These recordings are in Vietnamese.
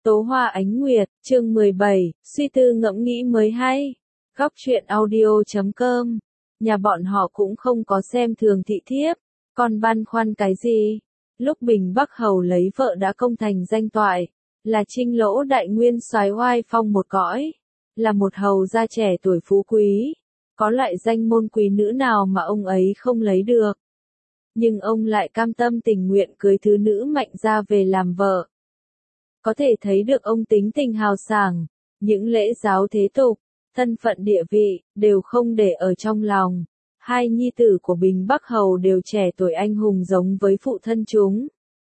Tố Hoa Ánh Nguyệt, chương 17, suy tư ngẫm nghĩ mới hay. Góc truyện audio.com. Nhà bọn họ cũng không có xem thường thị thiếp, còn băn khoăn cái gì? Lúc Bình Bắc Hầu lấy vợ đã công thành danh toại, là Trinh Lỗ đại nguyên soái oai phong một cõi, là một hầu gia trẻ tuổi phú quý, có loại danh môn quý nữ nào mà ông ấy không lấy được. Nhưng ông lại cam tâm tình nguyện cưới thứ nữ mạnh gia về làm vợ. Có thể thấy được ông tính tình hào sảng, những lễ giáo thế tục, thân phận địa vị, đều không để ở trong lòng. Hai nhi tử của Bình Bắc Hầu đều trẻ tuổi anh hùng giống với phụ thân chúng.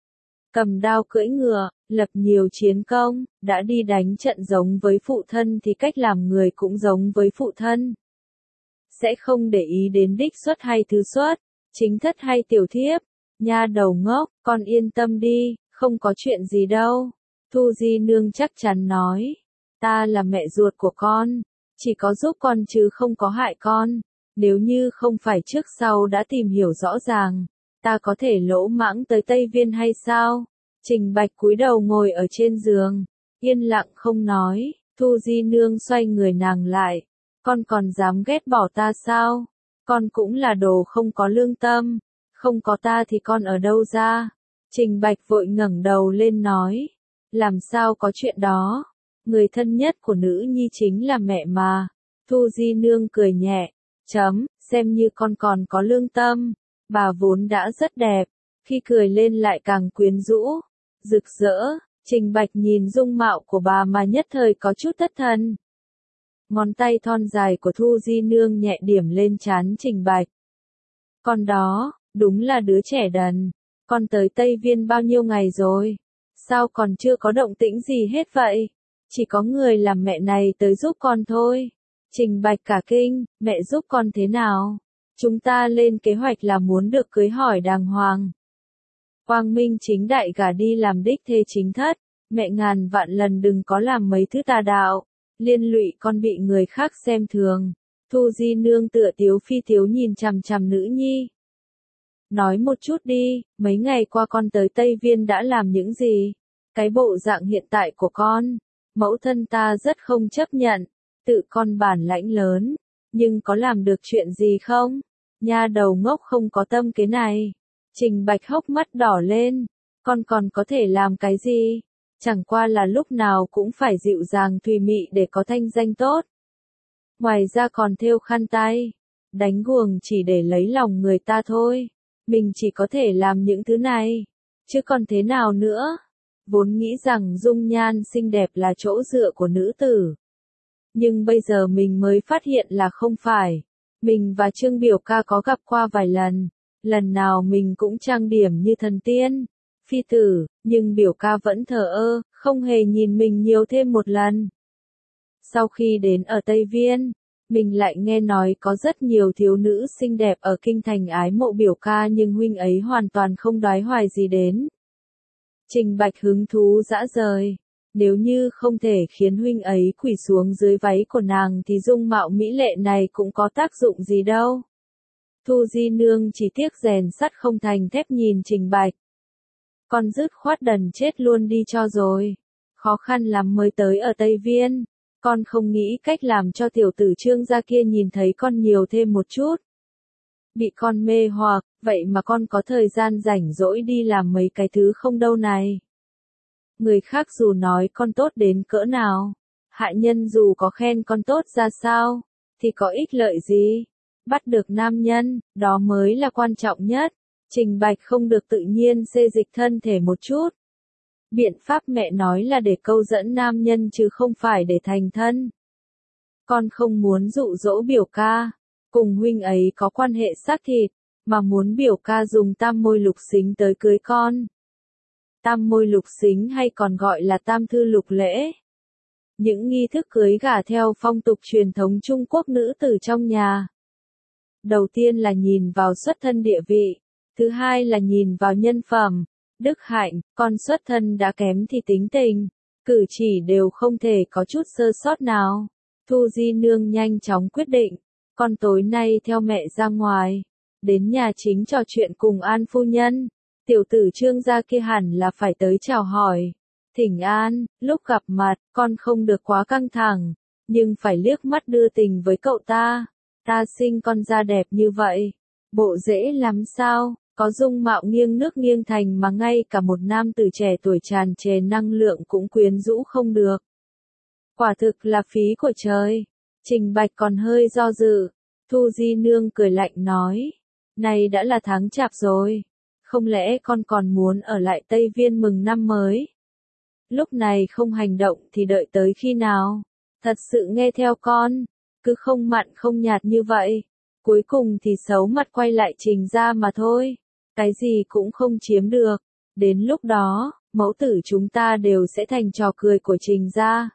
Cầm đao cưỡi ngựa, lập nhiều chiến công, đã đi đánh trận giống với phụ thân thì cách làm người cũng giống với phụ thân. Sẽ không để ý đến đích xuất hay thứ xuất, chính thất hay tiểu thiếp. Nha đầu ngốc, con yên tâm đi, không có chuyện gì đâu. Thu Di Nương chắc chắn nói, ta là mẹ ruột của con, chỉ có giúp con chứ không có hại con. Nếu như không phải trước sau đã tìm hiểu rõ ràng, ta có thể lỗ mãng tới Tây Viên hay sao? Trình Bạch cúi đầu ngồi ở trên giường, yên lặng không nói. Thu Di Nương xoay người nàng lại, con còn dám ghét bỏ ta sao? Con cũng là đồ không có lương tâm, không có ta thì con ở đâu ra? Trình Bạch vội ngẩng đầu lên nói, làm sao có chuyện đó? Người thân nhất của nữ nhi chính là mẹ mà. Thu Di Nương cười nhẹ, xem như con còn có lương tâm. Bà vốn đã rất đẹp, khi cười lên lại càng quyến rũ, rực rỡ. Trình Bạch nhìn dung mạo của bà mà nhất thời có chút thất thần. Ngón tay thon dài của Thu Di Nương nhẹ điểm lên trán Trình Bạch. Con đó, đúng là đứa trẻ đần. Con tới Tây Viên bao nhiêu ngày rồi? Sao còn chưa có động tĩnh gì hết vậy? Chỉ có người làm mẹ này tới giúp con thôi. Trình Bạch cả kinh, mẹ giúp con thế nào? Chúng ta lên kế hoạch là muốn được cưới hỏi đàng hoàng. Quang minh chính đại gả đi làm đích thê chính thất, mẹ ngàn vạn lần đừng có làm mấy thứ tà đạo, liên lụy con bị người khác xem thường. Thu Di Nương tựa tiếu phi tiếu nhìn chằm chằm nữ nhi. Nói một chút đi, mấy ngày qua con tới Tây Viên đã làm những gì? Cái bộ dạng hiện tại của con, mẫu thân ta rất không chấp nhận, tự con bản lãnh lớn, nhưng có làm được chuyện gì không? Nha đầu ngốc không có tâm kế này. Trình Bạch hốc mắt đỏ lên, con còn có thể làm cái gì? Chẳng qua là lúc nào cũng phải dịu dàng thùy mị để có thanh danh tốt. Ngoài ra còn thêu khăn tay, đánh guồng chỉ để lấy lòng người ta thôi. Mình chỉ có thể làm những thứ này, chứ còn thế nào nữa? Vốn nghĩ rằng dung nhan xinh đẹp là chỗ dựa của nữ tử. Nhưng bây giờ mình mới phát hiện là không phải. Mình và Trương biểu ca có gặp qua vài lần. Lần nào mình cũng trang điểm như thần tiên, phi tử, nhưng biểu ca vẫn thờ ơ, không hề nhìn mình nhiều thêm một lần. Sau khi đến ở Tây Viên, mình lại nghe nói có rất nhiều thiếu nữ xinh đẹp ở kinh thành ái mộ biểu ca nhưng huynh ấy hoàn toàn không đoái hoài gì đến. Trình Bạch hứng thú dã rời. Nếu như không thể khiến huynh ấy quỳ xuống dưới váy của nàng thì dung mạo mỹ lệ này cũng có tác dụng gì đâu. Thu Di Nương chỉ tiếc rèn sắt không thành thép nhìn Trình Bạch. Con dứt khoát đần chết luôn đi cho rồi. Khó khăn lắm mới tới ở Tây Viên. Con không nghĩ cách làm cho tiểu tử Trương gia kia nhìn thấy con nhiều thêm một chút. Bị con mê hoặc, vậy mà con có thời gian rảnh rỗi đi làm mấy cái thứ không đâu này. Người khác dù nói con tốt đến cỡ nào, hạ nhân dù có khen con tốt ra sao, thì có ích lợi gì? Bắt được nam nhân, đó mới là quan trọng nhất. Trình Bạch không được tự nhiên xê dịch thân thể một chút. Biện pháp mẹ nói là để câu dẫn nam nhân chứ không phải để thành thân. Con không muốn dụ dỗ biểu ca, cùng huynh ấy có quan hệ xác thịt, mà muốn biểu ca dùng tam môi lục xính tới cưới con. Tam môi lục xính hay còn gọi là tam thư lục lễ. Những nghi thức cưới gả theo phong tục truyền thống Trung Quốc nữ tử trong nhà. Đầu tiên là nhìn vào xuất thân địa vị, thứ hai là nhìn vào nhân phẩm, đức hạnh, con xuất thân đã kém thì tính tình, cử chỉ đều không thể có chút sơ sót nào. Thu Di Nương nhanh chóng quyết định, con tối nay theo mẹ ra ngoài, đến nhà chính trò chuyện cùng An phu nhân, tiểu tử Trương gia kia hẳn là phải tới chào hỏi. Thỉnh an, lúc gặp mặt, con không được quá căng thẳng, nhưng phải liếc mắt đưa tình với cậu ta. Ta sinh con ra đẹp như vậy, bộ dễ lắm sao, có dung mạo nghiêng nước nghiêng thành mà ngay cả một nam tử trẻ tuổi tràn trề năng lượng cũng quyến rũ không được. Quả thực là phí của trời. Trình Bạch còn hơi do dự, Thu Di Nương cười lạnh nói, này đã là tháng chạp rồi, không lẽ con còn muốn ở lại Tây Viên mừng năm mới? Lúc này không hành động thì đợi tới khi nào? Thật sự nghe theo con, cứ không mặn không nhạt như vậy, cuối cùng thì xấu mặt quay lại Trình gia mà thôi, cái gì cũng không chiếm được, đến lúc đó, mẫu tử chúng ta đều sẽ thành trò cười của Trình gia.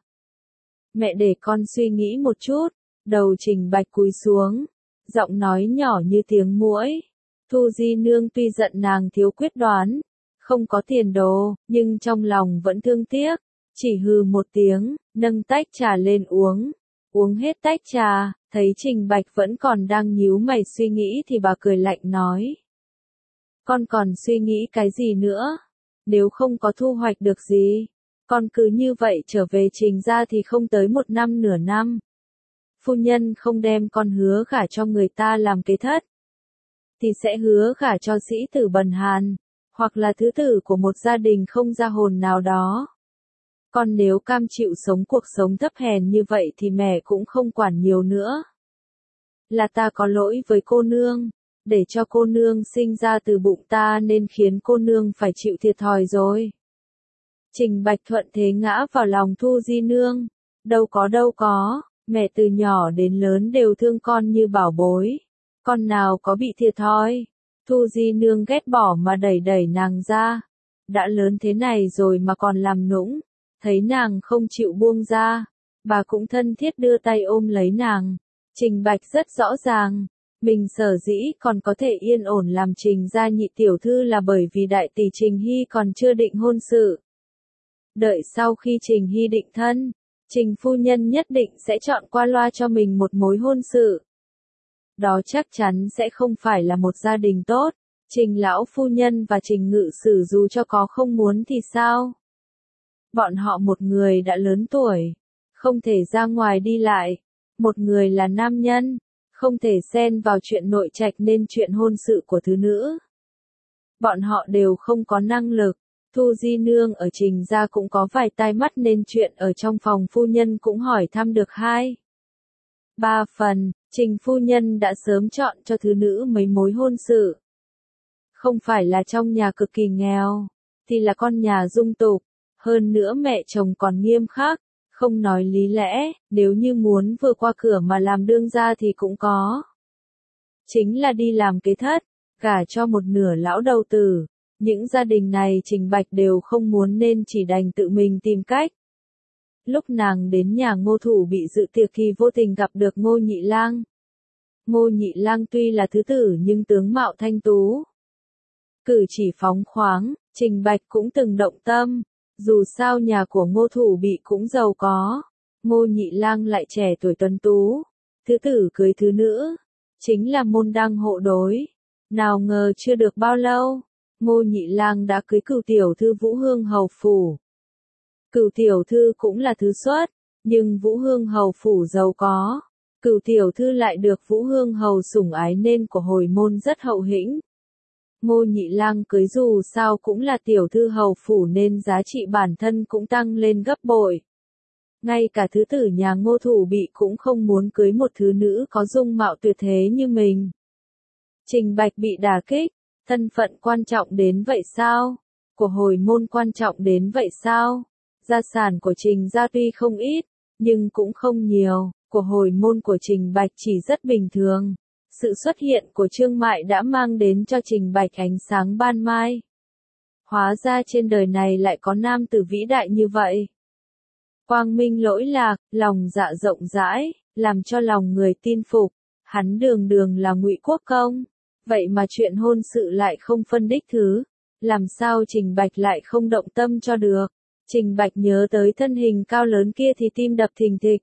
Mẹ để con suy nghĩ một chút, đầu Trình Bạch cúi xuống, giọng nói nhỏ như tiếng muỗi. Thu Di Nương tuy giận nàng thiếu quyết đoán, không có tiền đồ, nhưng trong lòng vẫn thương tiếc, chỉ hừ một tiếng, nâng tách trà lên uống. Uống hết tách trà, thấy Trình Bạch vẫn còn đang nhíu mày suy nghĩ thì bà cười lạnh nói. Con còn suy nghĩ cái gì nữa? Nếu không có thu hoạch được gì, con cứ như vậy trở về Trình gia thì không tới 1 năm nửa năm. Phu nhân không đem con hứa gả cho người ta làm kế thất, thì sẽ hứa gả cho sĩ tử bần hàn, hoặc là thứ tử của một gia đình không ra hồn nào đó. Con nếu cam chịu sống cuộc sống thấp hèn như vậy thì mẹ cũng không quản nhiều nữa. Là ta có lỗi với cô nương, để cho cô nương sinh ra từ bụng ta nên khiến cô nương phải chịu thiệt thòi rồi. Trình Bạch thuận thế ngã vào lòng Thu Di Nương. Đâu có, mẹ từ nhỏ đến lớn đều thương con như bảo bối. Con nào có bị thiệt thòi. Thu Di Nương ghét bỏ mà đẩy đẩy nàng ra. Đã lớn thế này rồi mà còn làm nũng. Thấy nàng không chịu buông ra, bà cũng thân thiết đưa tay ôm lấy nàng. Trình Bạch rất rõ ràng, mình sở dĩ còn có thể yên ổn làm Trình gia nhị tiểu thư là bởi vì đại tỷ Trình Hy còn chưa định hôn sự. Đợi sau khi Trình Hy định thân, Trình phu nhân nhất định sẽ chọn qua loa cho mình một mối hôn sự. Đó chắc chắn sẽ không phải là một gia đình tốt. Trình lão phu nhân và Trình ngự sử dù cho có không muốn thì sao? Bọn họ một người đã lớn tuổi, không thể ra ngoài đi lại, một người là nam nhân, không thể xen vào chuyện nội trạch nên chuyện hôn sự của thứ nữ. Bọn họ đều không có năng lực, Thu Di Nương ở Trình gia cũng có vài tai mắt nên chuyện ở trong phòng phu nhân cũng hỏi thăm được 2-3 phần, Trình phu nhân đã sớm chọn cho thứ nữ mấy mối hôn sự. Không phải là trong nhà cực kỳ nghèo, thì là con nhà dung tục. Hơn nữa mẹ chồng còn nghiêm khắc, không nói lý lẽ, nếu như muốn vừa qua cửa mà làm đương gia thì cũng có. Chính là đi làm kế thất, gả cho một nửa lão đầu tử. Những gia đình này Trình Bạch đều không muốn nên chỉ đành tự mình tìm cách. Lúc nàng đến nhà Ngô Thủ bị dự tiệc thì vô tình gặp được Ngô Nhị Lang. Ngô Nhị Lang tuy là thứ tử nhưng tướng mạo thanh tú, cử chỉ phóng khoáng, Trình Bạch cũng từng động tâm. Dù sao nhà của Ngô Thủ bị cũng giàu có, Ngô Nhị Lang lại trẻ tuổi tuấn tú, thứ tử cưới thứ nữ, chính là môn đăng hộ đối. Nào ngờ chưa được bao lâu, Ngô Nhị Lang đã cưới cửu tiểu thư Vũ Hương hầu phủ. Cửu tiểu thư cũng là thứ xuất, nhưng Vũ Hương hầu phủ giàu có, cửu tiểu thư lại được Vũ Hương hầu sủng ái nên của hồi môn rất hậu hĩnh. Ngô Nhị Lang cưới dù sao cũng là tiểu thư hầu phủ nên giá trị bản thân cũng tăng lên gấp bội. Ngay cả thứ tử nhà Ngô Thủ bị cũng không muốn cưới một thứ nữ có dung mạo tuyệt thế như mình. Trình Bạch bị đả kích, thân phận quan trọng đến vậy sao? Của hồi môn quan trọng đến vậy sao? Gia sản của Trình gia tuy không ít, nhưng cũng không nhiều, của hồi môn của Trình Bạch chỉ rất bình thường. Sự xuất hiện của Trương Mại đã mang đến cho Trình Bạch ánh sáng ban mai. Hóa ra trên đời này lại có nam tử vĩ đại như vậy. Quang minh lỗi lạc, lòng dạ rộng rãi, làm cho lòng người tin phục. Hắn đường đường là Ngụy Quốc công, vậy mà chuyện hôn sự lại không phân đích thứ. Làm sao Trình Bạch lại không động tâm cho được? Trình Bạch nhớ tới thân hình cao lớn kia thì tim đập thình thịch.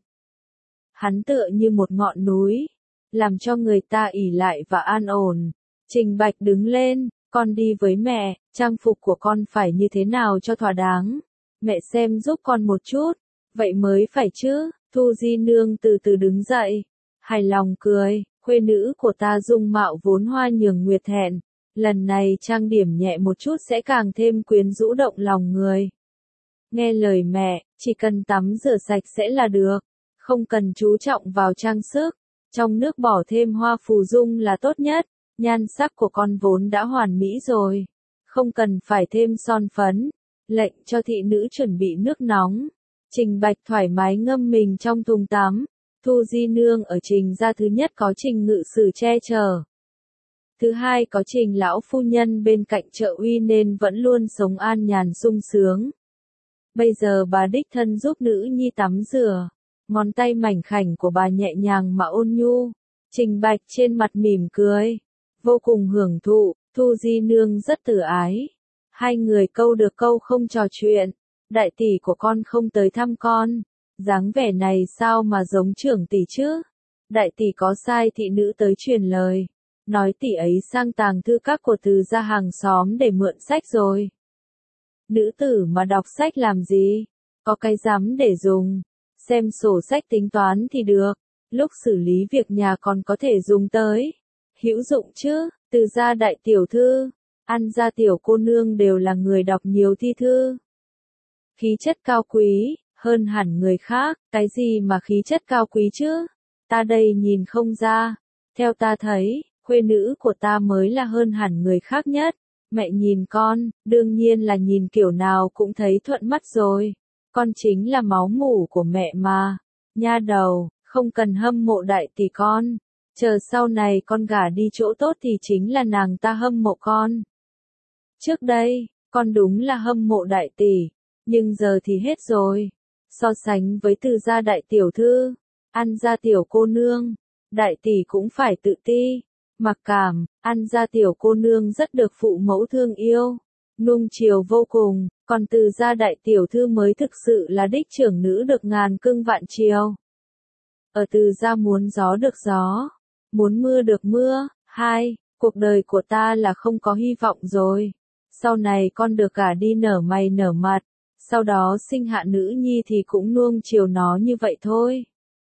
Hắn tựa như một ngọn núi, làm cho người ta ỷ lại và an ổn. Trình Bạch đứng lên, con đi với mẹ, trang phục của con phải như thế nào cho thỏa đáng. Mẹ xem giúp con một chút. Vậy mới phải chứ, Thu Di Nương từ từ đứng dậy. Hài lòng cười, khuê nữ của ta dung mạo vốn hoa nhường nguyệt thẹn. Lần này trang điểm nhẹ một chút sẽ càng thêm quyến rũ động lòng người. Nghe lời mẹ, chỉ cần tắm rửa sạch sẽ là được. Không cần chú trọng vào trang sức. Trong nước bỏ thêm hoa phù dung là tốt nhất. Nhan sắc của con vốn đã hoàn mỹ rồi. Không cần phải thêm son phấn. Lệnh cho thị nữ chuẩn bị nước nóng. Trình Bạch thoải mái ngâm mình trong thùng tắm. Thu Di Nương ở Trình gia thứ nhất có Trình ngự sử che chở. Thứ hai có Trình lão phu nhân bên cạnh trợ uy nên vẫn luôn sống an nhàn sung sướng. Bây giờ bà đích thân giúp nữ nhi tắm rửa. Ngón tay mảnh khảnh của bà nhẹ nhàng mà ôn nhu. Trình Bạch trên mặt mỉm cười. Vô cùng hưởng thụ, Thu Di Nương rất từ ái. Hai người câu được câu không trò chuyện. Đại tỷ của con không tới thăm con. Dáng vẻ này sao mà giống trưởng tỷ chứ? Đại tỷ có sai thị nữ tới truyền lời. Nói tỷ ấy sang tàng thư các của Từ gia hàng xóm để mượn sách rồi. Nữ tử mà đọc sách làm gì? Có cái rắm để dùng. Xem sổ sách tính toán thì được. Lúc xử lý việc nhà còn có thể dùng tới. Hữu dụng chứ, Từ gia đại tiểu thư, An gia tiểu cô nương đều là người đọc nhiều thi thư. Khí chất cao quý, hơn hẳn người khác, cái gì mà khí chất cao quý chứ? Ta đây nhìn không ra. Theo ta thấy, khuê nữ của ta mới là hơn hẳn người khác nhất. Mẹ nhìn con, đương nhiên là nhìn kiểu nào cũng thấy thuận mắt rồi. Con chính là máu mủ của mẹ mà. Nha đầu, không cần hâm mộ đại tỷ con. Chờ sau này con gả đi chỗ tốt thì chính là nàng ta hâm mộ con. Trước đây, con đúng là hâm mộ đại tỷ. Nhưng giờ thì hết rồi. So sánh với Từ gia đại tiểu thư, An gia tiểu cô nương, đại tỷ cũng phải tự ti. Mặc cảm, An gia tiểu cô nương rất được phụ mẫu thương yêu, nuông chiều vô cùng, còn Từ gia đại tiểu thư mới thực sự là đích trưởng nữ được ngàn cưng vạn chiều. Ở Từ gia muốn gió được gió, muốn mưa được mưa. Hai, cuộc đời của ta là không có hy vọng rồi. Sau này con được gả đi nở mày nở mặt, sau đó sinh hạ nữ nhi thì cũng nuông chiều nó như vậy thôi.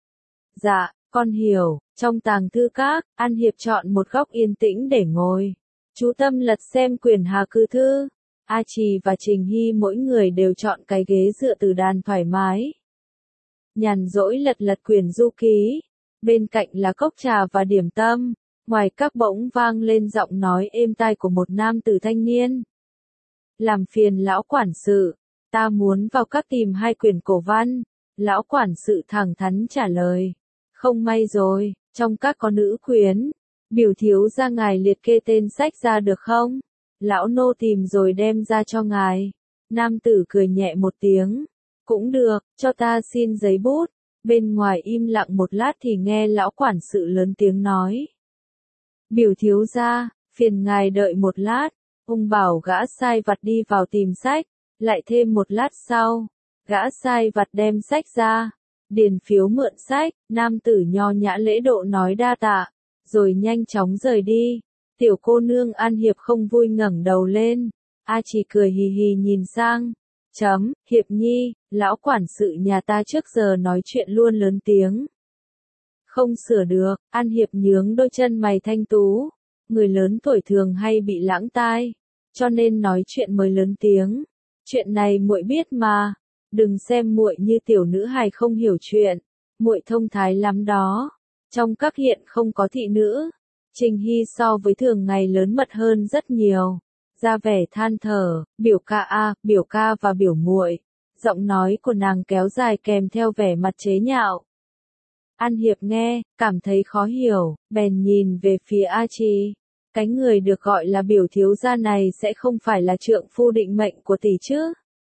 Dạ, con hiểu. Trong tàng thư các, An Hiệp chọn một góc yên tĩnh để ngồi. Chú tâm lật xem quyển Hà Cư Thư. A Trì và Trình Hy mỗi người đều chọn cái ghế dựa từ đàn thoải mái. Nhàn rỗi lật lật quyển du ký. Bên cạnh là cốc trà và điểm tâm. Ngoài các bỗng vang lên giọng nói êm tai của một nam tử thanh niên. Làm phiền lão quản sự, ta muốn vào các tìm hai quyển cổ văn. Lão quản sự thẳng thắn trả lời. Không may rồi, trong các có nữ quyến. Biểu thiếu gia ngài liệt kê tên sách ra được không? Lão nô tìm rồi đem ra cho ngài. Nam tử cười nhẹ một tiếng. Cũng được, cho ta xin giấy bút. Bên ngoài im lặng một lát thì nghe lão quản sự lớn tiếng nói. Biểu thiếu gia, phiền ngài đợi một lát. Ông bảo gã sai vặt đi vào tìm sách. Lại thêm một lát sau, gã sai vặt đem sách ra. Điền phiếu mượn sách, nam tử nho nhã lễ độ nói đa tạ, rồi nhanh chóng rời đi. Tiểu cô nương An Hiệp không vui ngẩng đầu lên. A Chỉ cười hì hì nhìn sang. Hiệp nhi, lão quản sự nhà ta trước giờ nói chuyện luôn lớn tiếng. Không sửa được, An Hiệp nhướng đôi chân mày thanh tú. Người lớn tuổi thường hay bị lãng tai, cho nên nói chuyện mới lớn tiếng. Chuyện này muội biết mà. Đừng xem muội như tiểu nữ hài không hiểu chuyện, muội thông thái lắm đó. Trong các hiện không có thị nữ. Trình Hy so với thường ngày lớn mật hơn rất nhiều. Ra vẻ than thở, biểu ca a, biểu ca và biểu muội. Giọng nói của nàng kéo dài kèm theo vẻ mặt chế nhạo. An Hiệp nghe, cảm thấy khó hiểu, bèn nhìn về phía A Trì. Cái người được gọi là biểu thiếu gia này sẽ không phải là trượng phu định mệnh của tỷ chứ?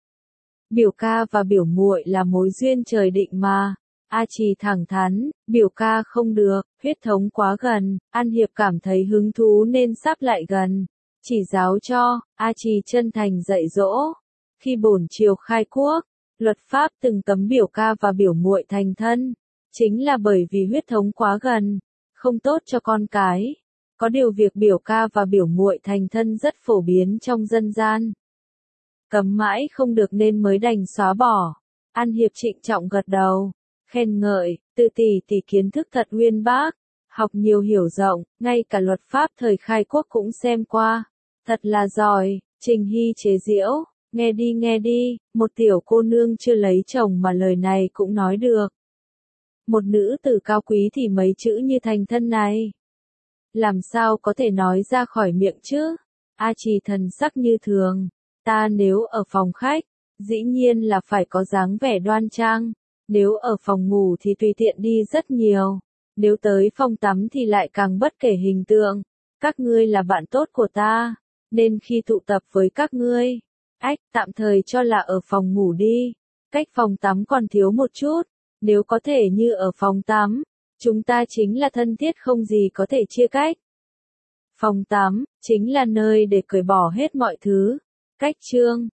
Biểu ca và biểu muội là mối duyên trời định mà. A Trì thẳng thắn, biểu ca không được, huyết thống quá gần. An Hiệp cảm thấy hứng thú nên sắp lại gần. Chỉ giáo cho, A Trì chân thành dạy dỗ. Khi bổn triều khai quốc, luật pháp từng cấm biểu ca và biểu muội thành thân. Chính là bởi vì huyết thống quá gần, không tốt cho con cái. Có điều việc biểu ca và biểu muội thành thân rất phổ biến trong dân gian. Cấm mãi không được nên mới đành xóa bỏ. An Hiệp trịnh trọng gật đầu, khen ngợi, tự tỷ kiến thức thật uyên bác, học nhiều hiểu rộng, ngay cả luật pháp thời khai quốc cũng xem qua. Thật là giỏi. Trình Hy chế giễu, nghe đi, một tiểu cô nương chưa lấy chồng mà lời này cũng nói được. Một nữ tử cao quý thì mấy chữ như thành thân này. Làm sao có thể nói ra khỏi miệng chứ? A Trì thần sắc như thường, ta nếu ở phòng khách, dĩ nhiên là phải có dáng vẻ đoan trang, nếu ở phòng ngủ thì tùy tiện đi rất nhiều, nếu tới phòng tắm thì lại càng bất kể hình tượng. Các ngươi là bạn tốt của ta, nên khi tụ tập với các ngươi, tạm thời cho là ở phòng ngủ đi, cách phòng tắm còn thiếu một chút, nếu có thể như ở phòng tắm, chúng ta chính là thân thiết không gì có thể chia cách. Phòng tắm, chính là nơi để cởi bỏ hết mọi thứ. Cách chương